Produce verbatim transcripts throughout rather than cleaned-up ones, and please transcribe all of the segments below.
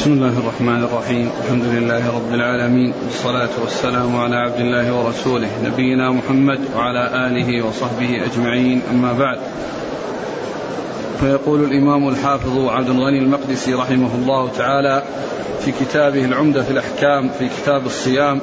بسم الله الرحمن الرحيم. الحمد لله رب العالمين، والصلاة والسلام على عبد الله ورسوله نبينا محمد وعلى آله وصحبه أجمعين، أما بعد. فيقول الإمام الحافظ عبد الغني المقدسي رحمه الله تعالى في كتابه العمدة في الأحكام في كتاب الصيام،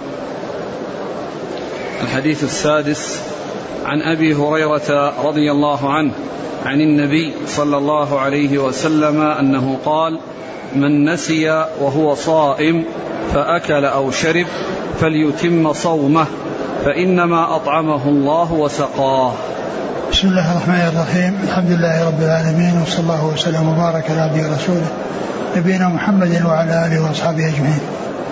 الحديث السادس: عن أبي هريرة رضي الله عنه عن النبي صلى الله عليه وسلم أنه قال: من نسي وهو صائم فأكل أو شرب فليتم صومه فإنما أطعمه الله وسقاه. بسم الله الرحمن الرحيم. الحمد لله رب العالمين، وصلى الله وسلم وبارك على عبده ورسوله نبينا محمد وعلى آله وأصحابه أجمعين.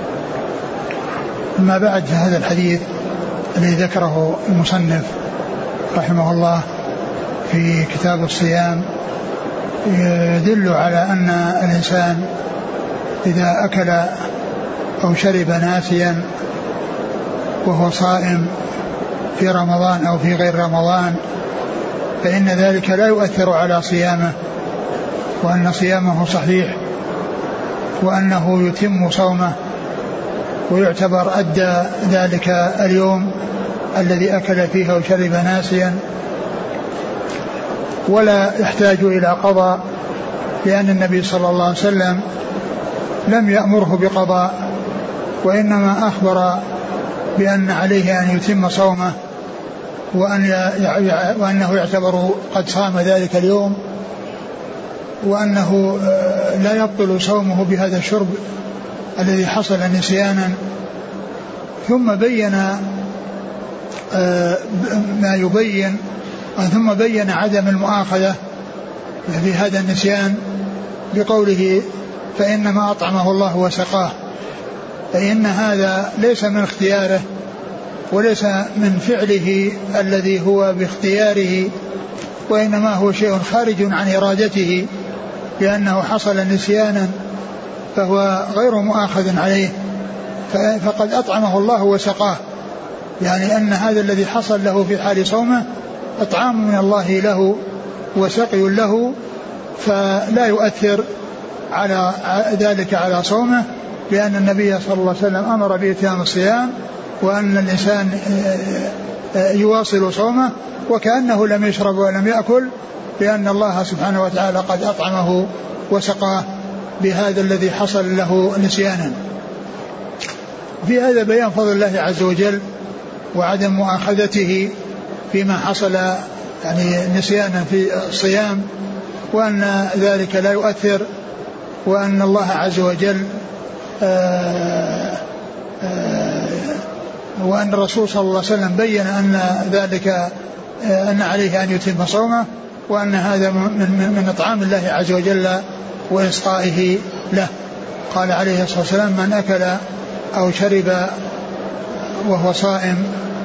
أما بعد، فهذا الحديث الذي ذكره المصنف رحمه الله في كتاب الصيام يدل على أن الإنسان إذا أكل أو شرب ناسيا وهو صائم في رمضان أو في غير رمضان فإن ذلك لا يؤثر على صيامه، وأن صيامه صحيح، وأنه يتم صومه، ويعتبر أدى ذلك اليوم الذي أكل فيه أو شرب ناسيا، ولا يحتاج إلى قضاء، لأن النبي صلى الله عليه وسلم لم يأمره بقضاء، وإنما أخبر بأن عليه أن يتم صومه، وأن وأنه يعتبر قد صام ذلك اليوم، وأنه لا يبطل صومه بهذا الشرب الذي حصل نسيانا. ثم بين ما يبين ثم بين عدم المؤاخذة في هذا النسيان بقوله: فإنما أطعمه الله وسقاه، فإن هذا ليس من اختياره وليس من فعله الذي هو باختياره، وإنما هو شيء خارج عن إرادته، لأنه حصل نسيانا فهو غير مؤاخذ عليه، فقد أطعمه الله وسقاه، يعني أن هذا الذي حصل له في حال صومه إطعام من الله له وسقي له، فلا يؤثر على ذلك على صومه، لأن النبي صلى الله عليه وسلم أمر بإتمام الصيام، وأن الإنسان يواصل صومه وكأنه لم يشرب ولم يأكل، لأن الله سبحانه وتعالى قد أطعمه وسقاه بهذا الذي حصل له نسيانا. في هذا بيان فضل الله عز وجل وعدم مؤاخذته فيما حصل يعني نسيانا في الصيام، وأن ذلك لا يؤثر، وأن الله عز وجل آآ آآ وأن الرسول صلى الله عليه وسلم بين أن ذلك أن عليه أن يتم صومه، وأن هذا من, من إطعام الله عز وجل وإسقائه له. قال عليه الصلاة والسلام: من أكل أو شرب وهو صائم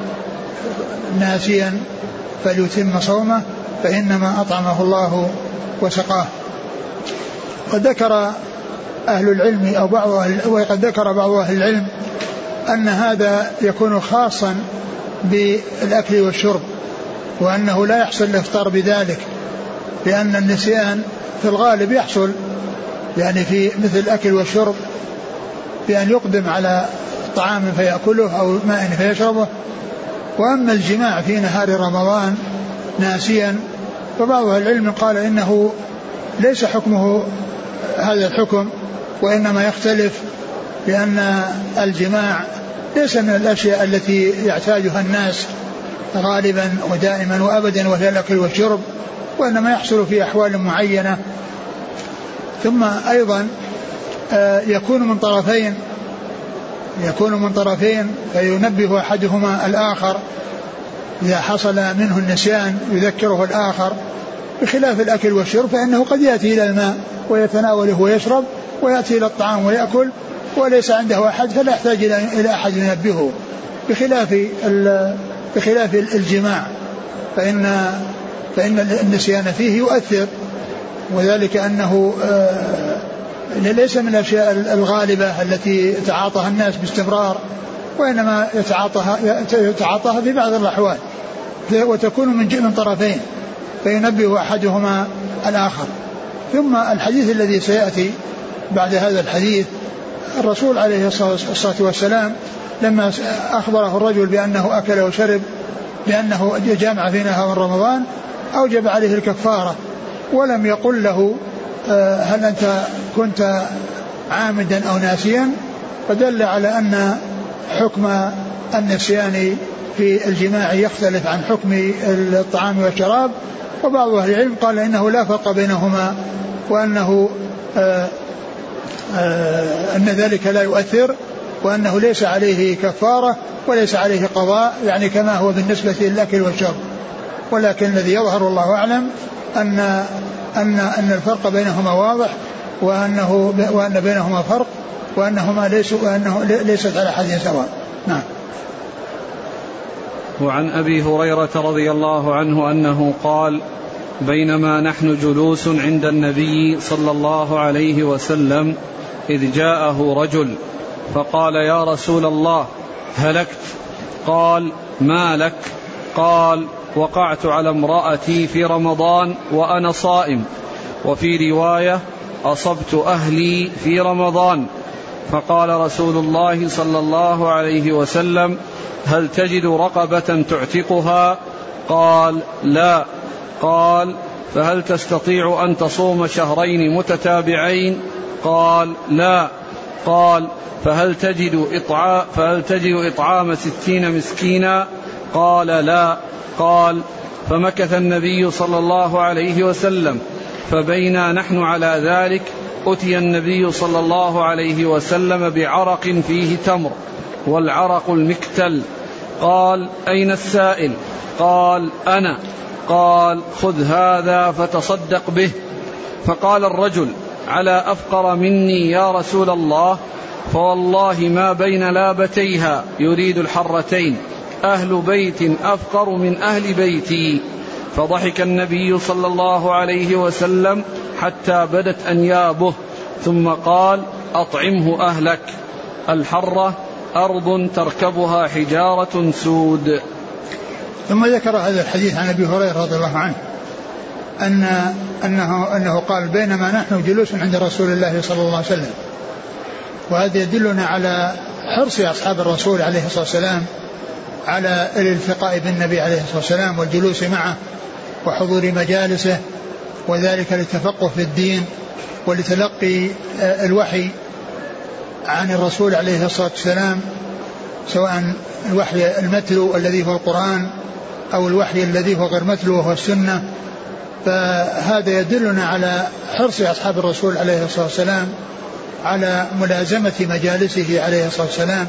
ناسيا فليتم صومه فإنما أطعمه الله وسقاه. قد ذكر أهل العلم أو بعض أهل وقد ذكر بعض أهل العلم أن هذا يكون خاصا بالأكل والشرب، وأنه لا يحصل الإفطار بذلك، لأن النسيان في الغالب يحصل يعني في مثل الأكل والشرب بأن يقدم على طعام فيأكله أو ماء فيشربه. وأما الجماع في نهار رمضان ناسيا فبعض العلم قال إنه ليس حكمه هذا الحكم، وإنما يختلف، لأن الجماع ليس من الأشياء التي يحتاجها الناس غالبا ودائما وأبدا، وهي الأكل والشرب، وإنما يحصل في أحوال معينة. ثم أيضا يكون من طرفين يكون من طرفين فينبه أحدهما الآخر إذا حصل منه النسيان، يذكره الآخر، بخلاف الأكل والشرب فإنه قد يأتي إلى الماء ويتناوله ويشرب، ويأتي إلى الطعام ويأكل وليس عنده أحد فلا يحتاج إلى أحد ينبهه، بخلاف بخلاف الجماع فإن فإن النسيان فيه يؤثر، وذلك أنه ليس من الأشياء الغالبة التي يتعاطاها الناس باستمرار، وإنما يتعاطاها يتعاطاها في بعض الأحوال، وتكون من من طرفين فينبه أحدهما الآخر. ثم الحديث الذي سيأتي بعد هذا الحديث. الرسول عليه الصلاة والسلام لما أخبره الرجل بأنه أكل وشرب بأنه جامع في نهار رمضان أوجب عليه الكفارة، ولم يقل له هل أنت كنت عامدا أو ناسيا، فدل على أن حكم النسيان في الجماع يختلف عن حكم الطعام والشراب. وبعض أهل العلم قال إنه لا فرق بينهما، وأنه آآ آآ أن ذلك لا يؤثر، وأنه ليس عليه كفارة وليس عليه قضاء، يعني كما هو بالنسبة للأكل والشرب. ولكن الذي يظهر الله أعلم أن أن أن الفرق بينهما واضح، وأنه وأن بينهما فرق، وأنهما ليسوا وأنه ليست على حد سواء. نعم. وعن أبي هريرة رضي الله عنه أنه قال: بينما نحن جلوس عند النبي صلى الله عليه وسلم إذ جاءه رجل فقال: يا رسول الله هلكت. قال: ما لك؟ قال: وقعت على امرأتي في رمضان وأنا صائم. وفي رواية: أصبت أهلي في رمضان. فقال رسول الله صلى الله عليه وسلم: هل تجد رقبة تعتقها؟ قال: لا. قال: فهل تستطيع أن تصوم شهرين متتابعين؟ قال: لا. قال: فهل تجد إطعام, فهل تجد إطعام ستين مسكينا؟ قال: لا. قال: فمكث النبي صلى الله عليه وسلم، فبينا نحن على ذلك أتي النبي صلى الله عليه وسلم بعرق فيه تمر، والعرق المكتل. قال: أين السائل؟ قال: أنا. قال: خذ هذا فتصدق به. فقال الرجل: على أفقر مني يا رسول الله؟ فوالله ما بين لابتيها، يريد الحرتين، أهل بيت أفقر من أهل بيتي. فضحك النبي صلى الله عليه وسلم حتى بدت أنيابه، ثم قال: أطعمه أهلك. الحرة أرض تركبها حجارة سود. ثم ذكر هذا الحديث عن أبي هريرة رضي الله عنه أن أنه, أنه قال: بينما نحن جلوس عند رسول الله صلى الله عليه وسلم. وهذا يدلنا على حرص أصحاب الرسول عليه الصلاة والسلام على الالتقاء بالنبي عليه الصلاة والسلام والجلوس معه وحضور مجالسه، وذلك للتفقه في الدين ولتلقي الوحي عن الرسول عليه الصلاة والسلام، سواء الوحي المتلو الذي هو القرآن أو الوحي الذي هو غير متلو وهو السنة. فهذا يدلنا على حرص أصحاب الرسول عليه الصلاة والسلام على ملازمة مجالسه عليه الصلاة والسلام.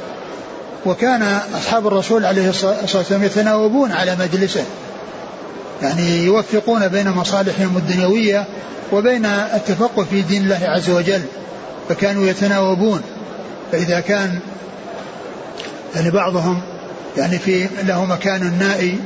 وكان أصحاب الرسول عليه الصلاة والسلام يتناوبون على مجلسه، يعني يوفقون بين مصالحهم الدنيوية وبين التفقه في دين الله عز وجل، فكانوا يتناوبون. فإذا كان يعني بعضهم يعني في له مكان نائي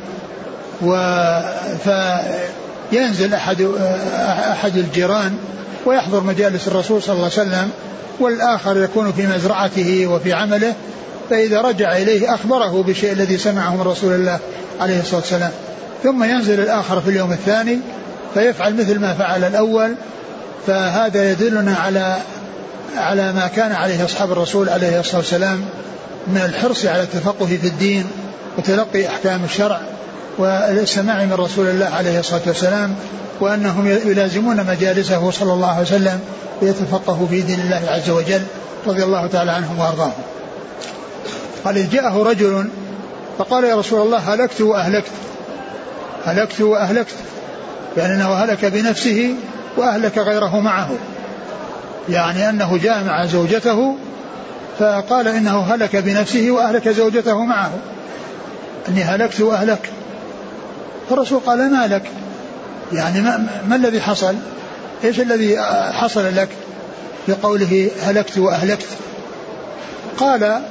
فينزل أحد, أحد الجيران ويحضر مجالس الرسول صلى الله عليه وسلم، والآخر يكون في مزرعته وفي عمله، فإذا رجع إليه أخبره بالشيء الذي سمعه من رسول الله عليه الصلاة والسلام، ثم ينزل الآخر في اليوم الثاني فيفعل مثل ما فعل الأول. فهذا يدلنا على على ما كان عليه أصحاب الرسول عليه الصلاة والسلام من الحرص على التفقه في الدين وتلقي أحكام الشرع والسماع من رسول الله عليه الصلاة والسلام، وأنهم يلازمون مجالسه صلى الله عليه وسلم ليتفقهوا في دين الله عز وجل رضي الله تعالى عنهم وأرضاهم. قال: إذ جاءه رجل فقال: يا رسول الله هلكت وأهلكت. هلكت وأهلكت يعني أنه هلك بنفسه وأهلك غيره معه، يعني أنه جاء مع زوجته فقال إنه هلك بنفسه وأهلك زوجته معه، أني هلكت وأهلك. فالرسول قال: ما لك؟ يعني ما, ما الذي حصل؟ إيش الذي حصل لك بقوله هلكت وأهلكت؟ قال: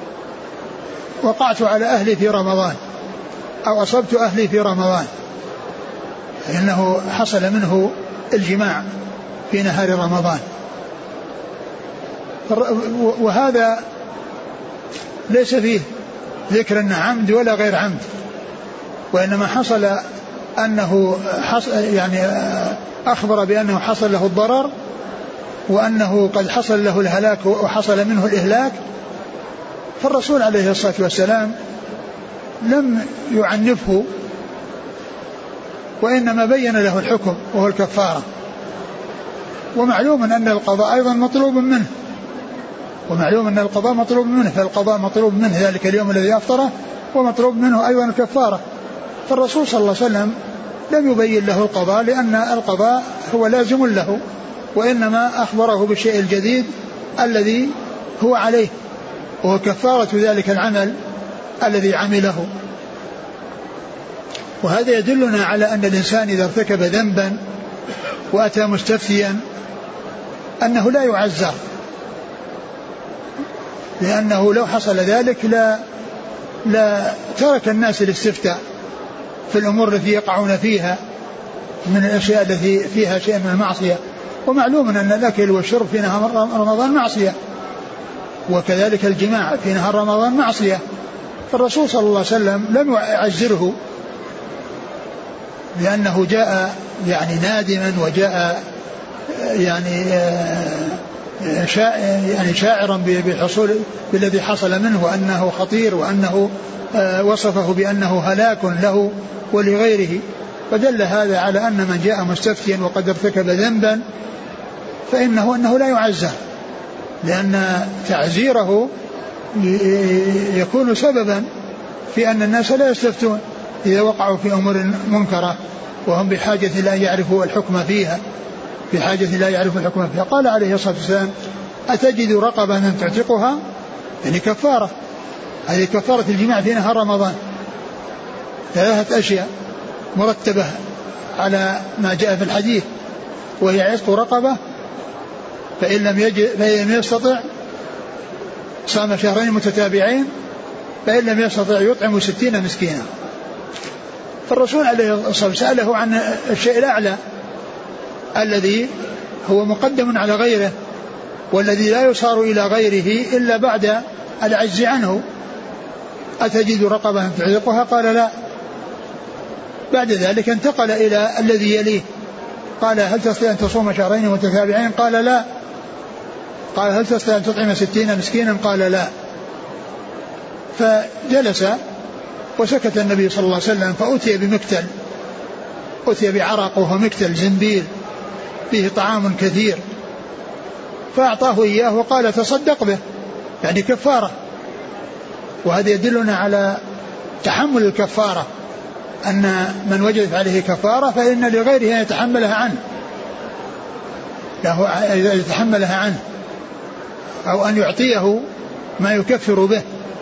وقعت على أهلي في رمضان، أو أصبت أهلي في رمضان، لأنه حصل منه الجماع في نهار رمضان. وهذا ليس فيه ذكر أن عمد ولا غير عمد، وإنما حصل أنه حصل يعني أخبر بأنه حصل له الضرر وأنه قد حصل له الهلاك وحصل منه الإهلاك، فالرسول عليه الصلاة والسلام لم يعنفه، وإنما بين له الحكم وهو الكفارة. ومعلوم أن القضاء أيضا مطلوب منه، ومعلوم أن القضاء مطلوب منه، فالقضاء مطلوب منه ذلك اليوم الذي أفطره، ومطلوب منه أيضا الكفارة. فالرسول صلى الله عليه وسلم لم يبين له القضاء لأن القضاء هو لازم له، وإنما أخبره بالشيء الجديد الذي هو عليه، وهو كفارة ذلك العمل الذي عمله. وهذا يدلنا على أن الإنسان إذا ارتكب ذنبا وأتى مستفتيا أنه لا يعزر، لأنه لو حصل ذلك لا, لا ترك الناس الاستفتاء في الأمور التي يقعون فيها من الأشياء التي فيها شيء من المعصية. ومعلوم أن الأكل والشرب في نهار رمضان معصية، وكذلك الجماع في نهار رمضان معصية. فالرسول صلى الله عليه وسلم لم يعزره لأنه جاء يعني نادما، وجاء يعني يعني شاعرا بحصول بالذي حصل منه وأنه خطير، وأنه وصفه بأنه هلاك له ولغيره. فدل هذا على أن من جاء مستفتيا وقد ارتكب ذنبا فإنه أنه لا يعزر، لأن تعزيره يكون سببا في أن الناس لا يستفتون إذا وقعوا في أمور منكرة وهم بحاجة لا يعرفوا الحكم فيها بحاجة لا يعرفوا الحكم فيها. قال عليه الصلاة والسلام: أتجد رقبة من تعتقها؟ يعني كفارة، هذه كفارة الجماع في نهار رمضان. ثلاثة أشياء مرتبة على ما جاء في الحديث، وهي عتق رقبة، فإن لم يجد فإن لم يستطع صام شهرين متتابعين، فإن لم يستطع يطعم ستين مسكينا. فالرسول عليه الصلاة والسلام سأله عن الشيء الأعلى الذي هو مقدم على غيره، والذي لا يصار إلى غيره إلا بعد العجز عنه. أتجد رقبة تعتقها؟ قال لا. بعد ذلك انتقل إلى الذي يليه، قال: هل تستطيع أن تصوم شهرين متتابعين؟ قال لا. قال: هل تستطيع أن تطعم ستين مسكينا؟ قال لا. فجلس وسكت النبي صلى الله عليه وسلم، فأتي بمكتل، أتي بعرق وهو مكتل زنبيل فيه طعام كثير، فأعطاه إياه وقال: تصدق به، يعني كفارة. وهذا يدلنا على تحمل الكفارة، أن من وجدت عليه كفارة فإن لغيره أن يتحملها عنه، له إذا يتحملها عنه، أو أن يعطيه ما يكفر به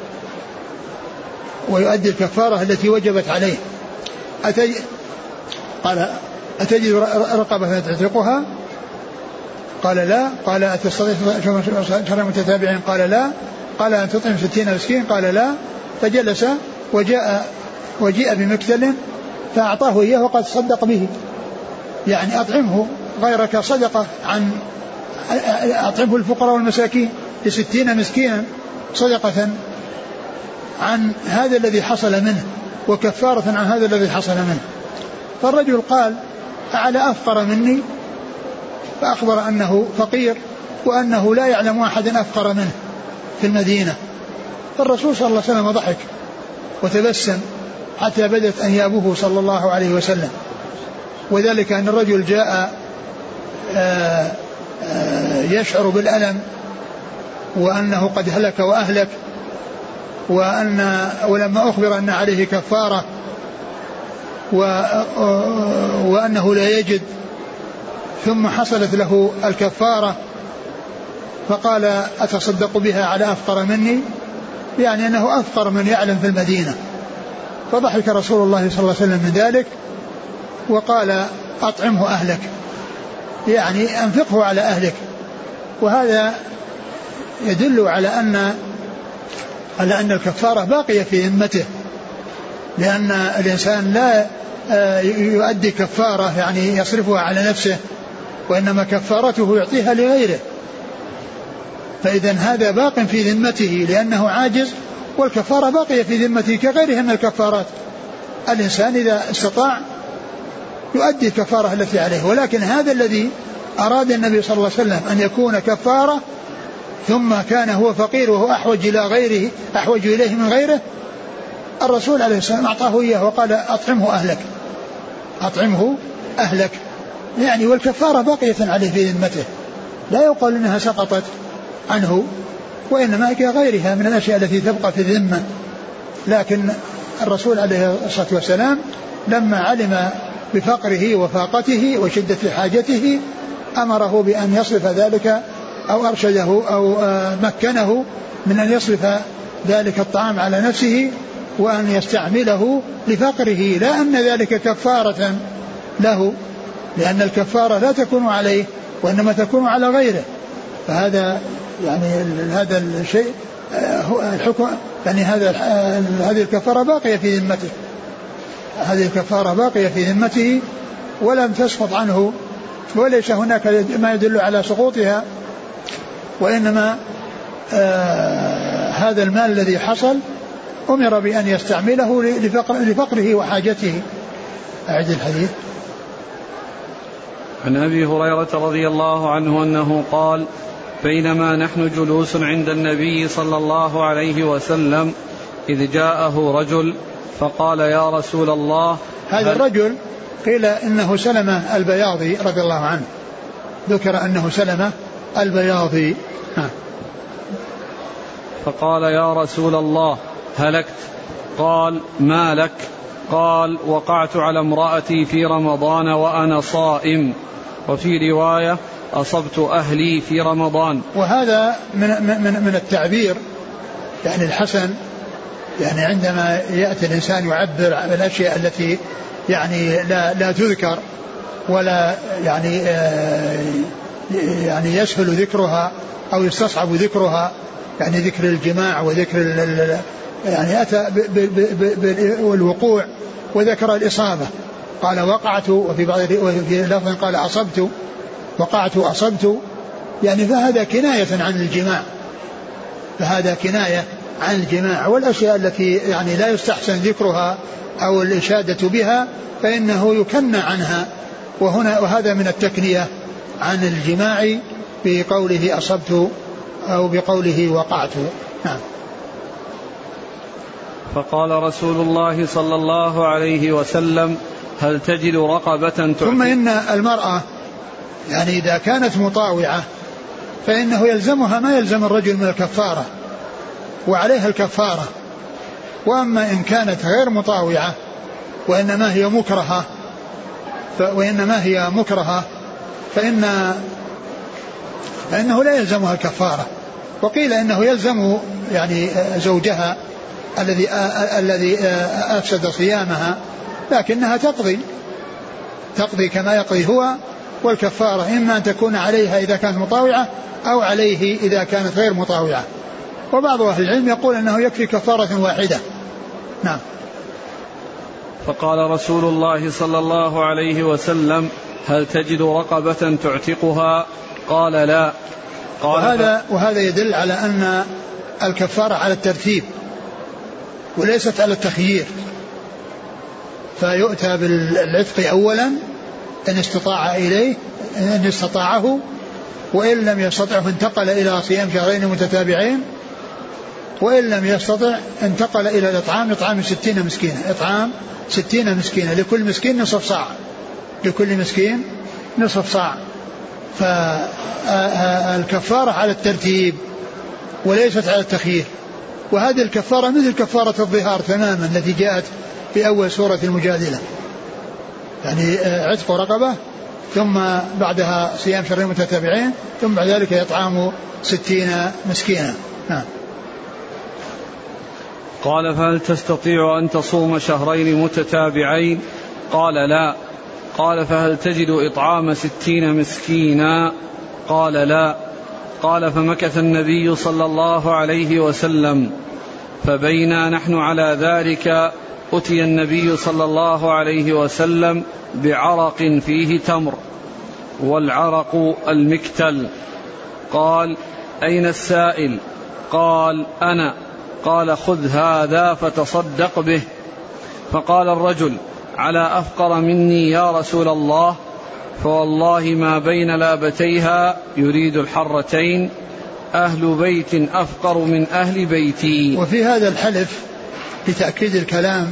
ويؤدي الكفارة التي وجبت عليه. أتج... قال: أتجد رقبة تعتقها؟ قال لا. قال: أتستطيع شهر متتابعين؟ قال لا. قال: أن تطعم ستين مسكين؟ قال لا. فجلس وجاء وجيء بمكتل فأعطاه إياه وقد صدق به، يعني أطعمه غيرك صدقة عن أطعمه الفقراء والمساكين لستين مسكينا صدقة عن هذا الذي حصل منه وكفارة عن هذا الذي حصل منه. فالرجل قال: أعلى أفقر مني؟ فأخبر أنه فقير وأنه لا يعلم أحد أفقر منه في المدينة. فالرسول صلى الله عليه وسلم ضحك وتبسم حتى بدت أنيابه صلى الله عليه وسلم، وذلك أن الرجل جاء آآ آآ يشعر بالألم وأنه قد هلك وأهلك، وأن ولما أخبر أن عليه كفارة وأنه لا يجد، ثم حصلت له الكفارة فقال: أتصدق بها على أفقر مني؟ يعني أنه أفقر من يعلم في المدينة. فضحك رسول الله صلى الله عليه وسلم من ذلك وقال: أطعمه أهلك، يعني أنفقه على أهلك. وهذا يدل على أن على أن الكفارة باقية في ذمته، لأن الإنسان لا يؤدي كفارة يعني يصرفها على نفسه، وإنما كفارته يعطيها لغيره. فإذا هذا باق في ذمته لأنه عاجز، والكفارة باقية في ذمته كغيرها من الكفارات. الإنسان إذا استطاع يؤدي الكفارة التي عليه، ولكن هذا الذي أراد النبي صلى الله عليه وسلم أن يكون كفارة ثم كان هو فقير وهو أحوج إلى غيره أحوج إليه من غيره، الرسول عليه السلام أعطاه إياه وقال أطعمه أهلك أطعمه أهلك يعني، والكفارة باقية عليه في ذمته، لا يقال أنها سقطت عنه، وإنما كغيرها من الأشياء التي تبقى في الذمة. لكن الرسول عليه الصلاة والسلام لما علم بفقره وفاقته وشدة حاجته أمره بأن يصرف ذلك أو أرشده أو مكنه من أن يصرف ذلك الطعام على نفسه وأن يستعمله لفقره، لا أن ذلك كفارة له، لأن الكفارة لا تكون عليه وإنما تكون على غيره. فهذا يعني هذا الشيء هو الحكم، يعني هذا هذه الكفارة باقية في ذمته، هذه الكفارة باقية في ذمته ولم تسقط عنه، وليس هناك ما يدل على سقوطها، وإنما آه هذا المال الذي حصل أمر بأن يستعمله لفقر لفقره وحاجته. أعد الحديث. عن أبي هريرة رضي الله عنه أنه قال: بينما نحن جلوس عند النبي صلى الله عليه وسلم إذ جاءه رجل فقال: يا رسول الله. هذا الرجل قيل إنه سلمة البياضي رضي الله عنه، ذكر أنه سلمة البياضي. ها. فقال: يا رسول الله هلكت. قال: ما لك؟ قال: وقعت على امرأتي في رمضان وأنا صائم. وفي رواية: أصبت أهلي في رمضان. وهذا من, من, من التعبير يعني الحسن، يعني عندما يأتي الإنسان يعبر عن الأشياء التي يعني لا, لا تذكر ولا يعني يعني يسهل ذكرها أو يستصعب ذكرها، يعني ذكر الجماع وذكر يعني أتى بالوقوع وذكر الإصابة، قال وقعت، وفي بعض وفي لفظ قال أصبت، وقعت أصبت، يعني فهذا كناية عن الجماع، فهذا كناية عن الجماع، والأشياء التي يعني لا يستحسن ذكرها أو الإشادة بها فإنه يكنى عنها، وهنا وهذا من التكنية عن الجماع بقوله أصبت أو بقوله وقعت. نعم. فقال رسول الله صلى الله عليه وسلم: هل تجد رقبة تعتق؟ ثم إن المرأة يعني إذا كانت مطاوعة فإنه يلزمها ما يلزم الرجل من الكفارة وعليها الكفارة، وأما إن كانت غير مطاوعة وإنما هي مكرهة وإنما هي مكرهة فإن فإنه لا يلزمها الكفارة. وقيل إنه يلزم يعني زوجها الذي الذي أفسد صيامها، لكنها تقضي تقضي كما يقضي هو، والكفارة إما أن تكون عليها إذا كانت مطاوعة أو عليه إذا كانت غير مطاوعة. وبعض أهل العلم يقول أنه يكفي كفارة واحدة. نعم. فقال رسول الله صلى الله عليه وسلم: هل تجد رقبة تعتقها؟ قال: لا. قال: وهذا, وهذا يدل على أن الكفارة على الترتيب وليست على التخيير، فيؤتى بالعتق أولا إن استطاع إليه إن استطاعه، وإن لم يستطع فانتقل إلى صيام شهرين متتابعين، وإن لم يستطع انتقل إلى الإطعام إطعام ستين مسكينة إطعام ستين مسكينة لكل مسكين نصف صاع لكل مسكين نصف صاع. فالكفارة على الترتيب وليست على التخيير، وهذه الكفارة مثل كفارة الظهار تماما التي جاءت في أول سورة المجادلة، يعني عتق رقبة ثم بعدها صيام شهرين متتابعين ثم بعد ذلك إطعام ستين مسكينا. نعم. قال: فهل تستطيع أن تصوم شهرين متتابعين؟ قال: لا. قال: فهل تجد إطعام ستين مسكينا؟ قال: لا. قال: فمكث النبي صلى الله عليه وسلم، فبينا نحن على ذلك أتي النبي صلى الله عليه وسلم بعرق فيه تمر، والعرق المكتل. قال: أين السائل؟ قال: أنا. قال: خذ هذا فتصدق به. فقال الرجل: على أفقر مني يا رسول الله؟ فوالله ما بين لابتيها يريد الحرتين أهل بيت أفقر من أهل بيتي. وفي هذا الحلف لتأكيد الكلام،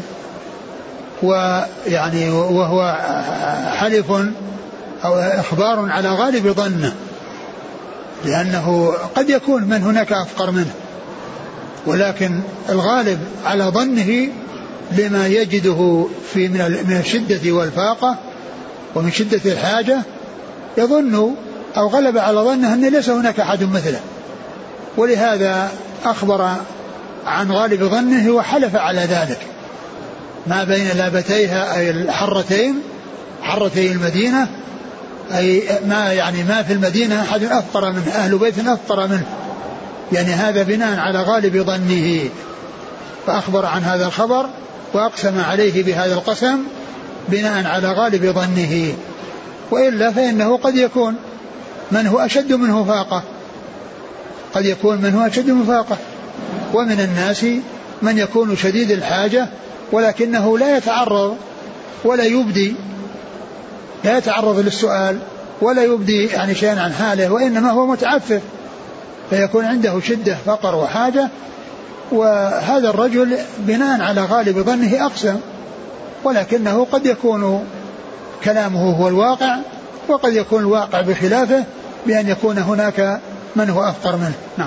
ويعني وهو حلف أو إخبار على غالب ظنه، لأنه قد يكون من هناك أفقر منه، ولكن الغالب على ظنه لما يجده في من الشدة والفاقة ومن شدة الحاجة، يظن أو غلب على ظنه أن ليس هناك أحد مثله، ولهذا أخبر عن غالب ظنه وحلف على ذلك. ما بين لابتيها أي الحرتين، حرتي المدينة، أي ما يعني ما في المدينة أحد أفقر منه، أهل بيت أفقر منه، يعني هذا بناء على غالب ظنه، فأخبر عن هذا الخبر وأقسم عليه بهذا القسم بناء على غالب ظنه. وإلا فإنه قد يكون من هو أشد منه فاقة، قد يكون من هو أشد منه فاقة. ومن الناس من يكون شديد الحاجة ولكنه لا يتعرض ولا يبدي، لا يتعرض للسؤال ولا يبدي يعني شيئا عن حاله، وإنما هو متعفف، فيكون عنده شدة فقر وحاجة. وهذا الرجل بناء على غالب ظنه أقسم، ولكنه قد يكون كلامه هو الواقع، وقد يكون الواقع بخلافه، بأن يكون هناك من هو أفقر منه. نعم.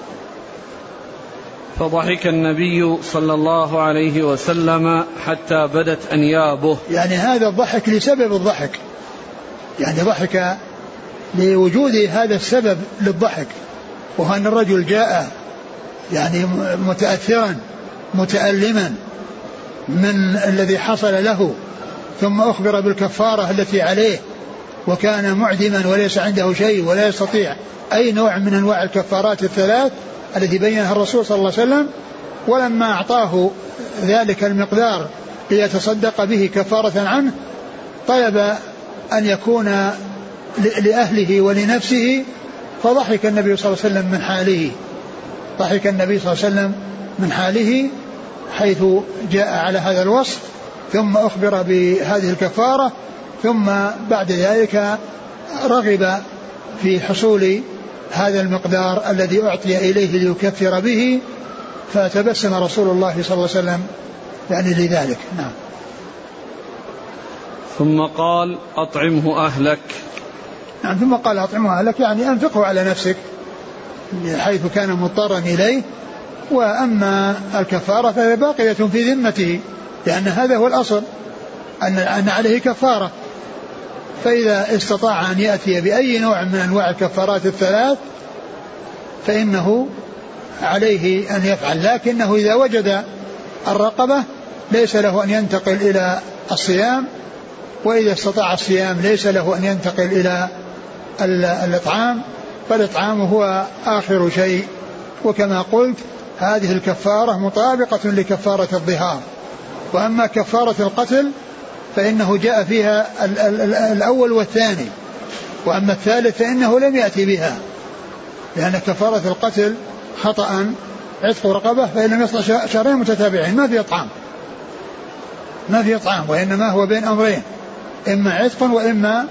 فضحك النبي صلى الله عليه وسلم حتى بدت أنيابه. يعني هذا الضحك لسبب الضحك، يعني ضحك لوجود هذا السبب للضحك، وهو أن الرجل جاء يعني متأثرا متألما من الذي حصل له، ثم أخبر بالكفارة التي عليه، وكان معدما وليس عنده شيء ولا يستطيع أي نوع من أنواع الكفارات الثلاث التي بينها الرسول صلى الله عليه وسلم. ولما أعطاه ذلك المقدار ليتصدق به كفارة عنه، طلب أن يكون لأهله ولنفسه، فضحك النبي صلى الله عليه وسلم من حاله، ضحك النبي صلى الله عليه وسلم من حاله حيث جاء على هذا الوصف، ثم أخبر بهذه الكفارة، ثم بعد ذلك رغب في حصول هذا المقدار الذي أعطي إليه ليكفر به، فتبسم رسول الله صلى الله عليه وسلم يعني لذلك. نعم. ثم قال أطعمه أهلك. نعم. ثم قال أطعمه أهلك، يعني أنفقه على نفسك حيث كان مضطرا إليه، وأما الكفارة فهي باقية في ذمته، لأن هذا هو الأصل أن أن عليه كفارة، فإذا استطاع أن يأتي بأي نوع من أنواع الكفارات الثلاث فإنه عليه أن يفعل، لكنه إذا وجد الرقبة ليس له أن ينتقل إلى الصيام، وإذا استطاع الصيام ليس له أن ينتقل إلى الإطعام، فالإطعام هو آخر شيء. وكما قلت هذه الكفارة مطابقة لكفارة الظهار. وأما كفارة القتل فإنه جاء فيها الأول والثاني، وأما الثالث فإنه لم يأتي بها، لأن كفارة القتل خطأ عتق رقبة، فإن لم يصل شهرين متتابعين ما في إطعام، ما في إطعام، وإنما هو بين أمرين، إما عتق وإما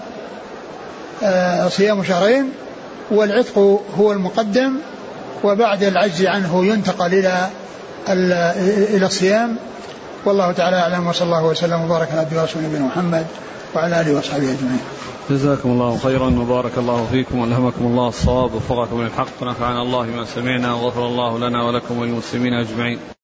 صيام شهرين، والعتق هو المقدم، وبعد العجز عنه ينتقل إلى إلى الصيام. والله تعالى أعلم، وصلى الله وسلم وبارك على عبده ورسوله نبينا محمد وعلى آله وصحبه أجمعين. جزاكم الله خيرا وبارك الله فيكم والهمكم الله الصواب ووفقكم للحق ونفعنا الله بما سمعنا وغفر الله لنا ولكم وللمسلمين أجمعين.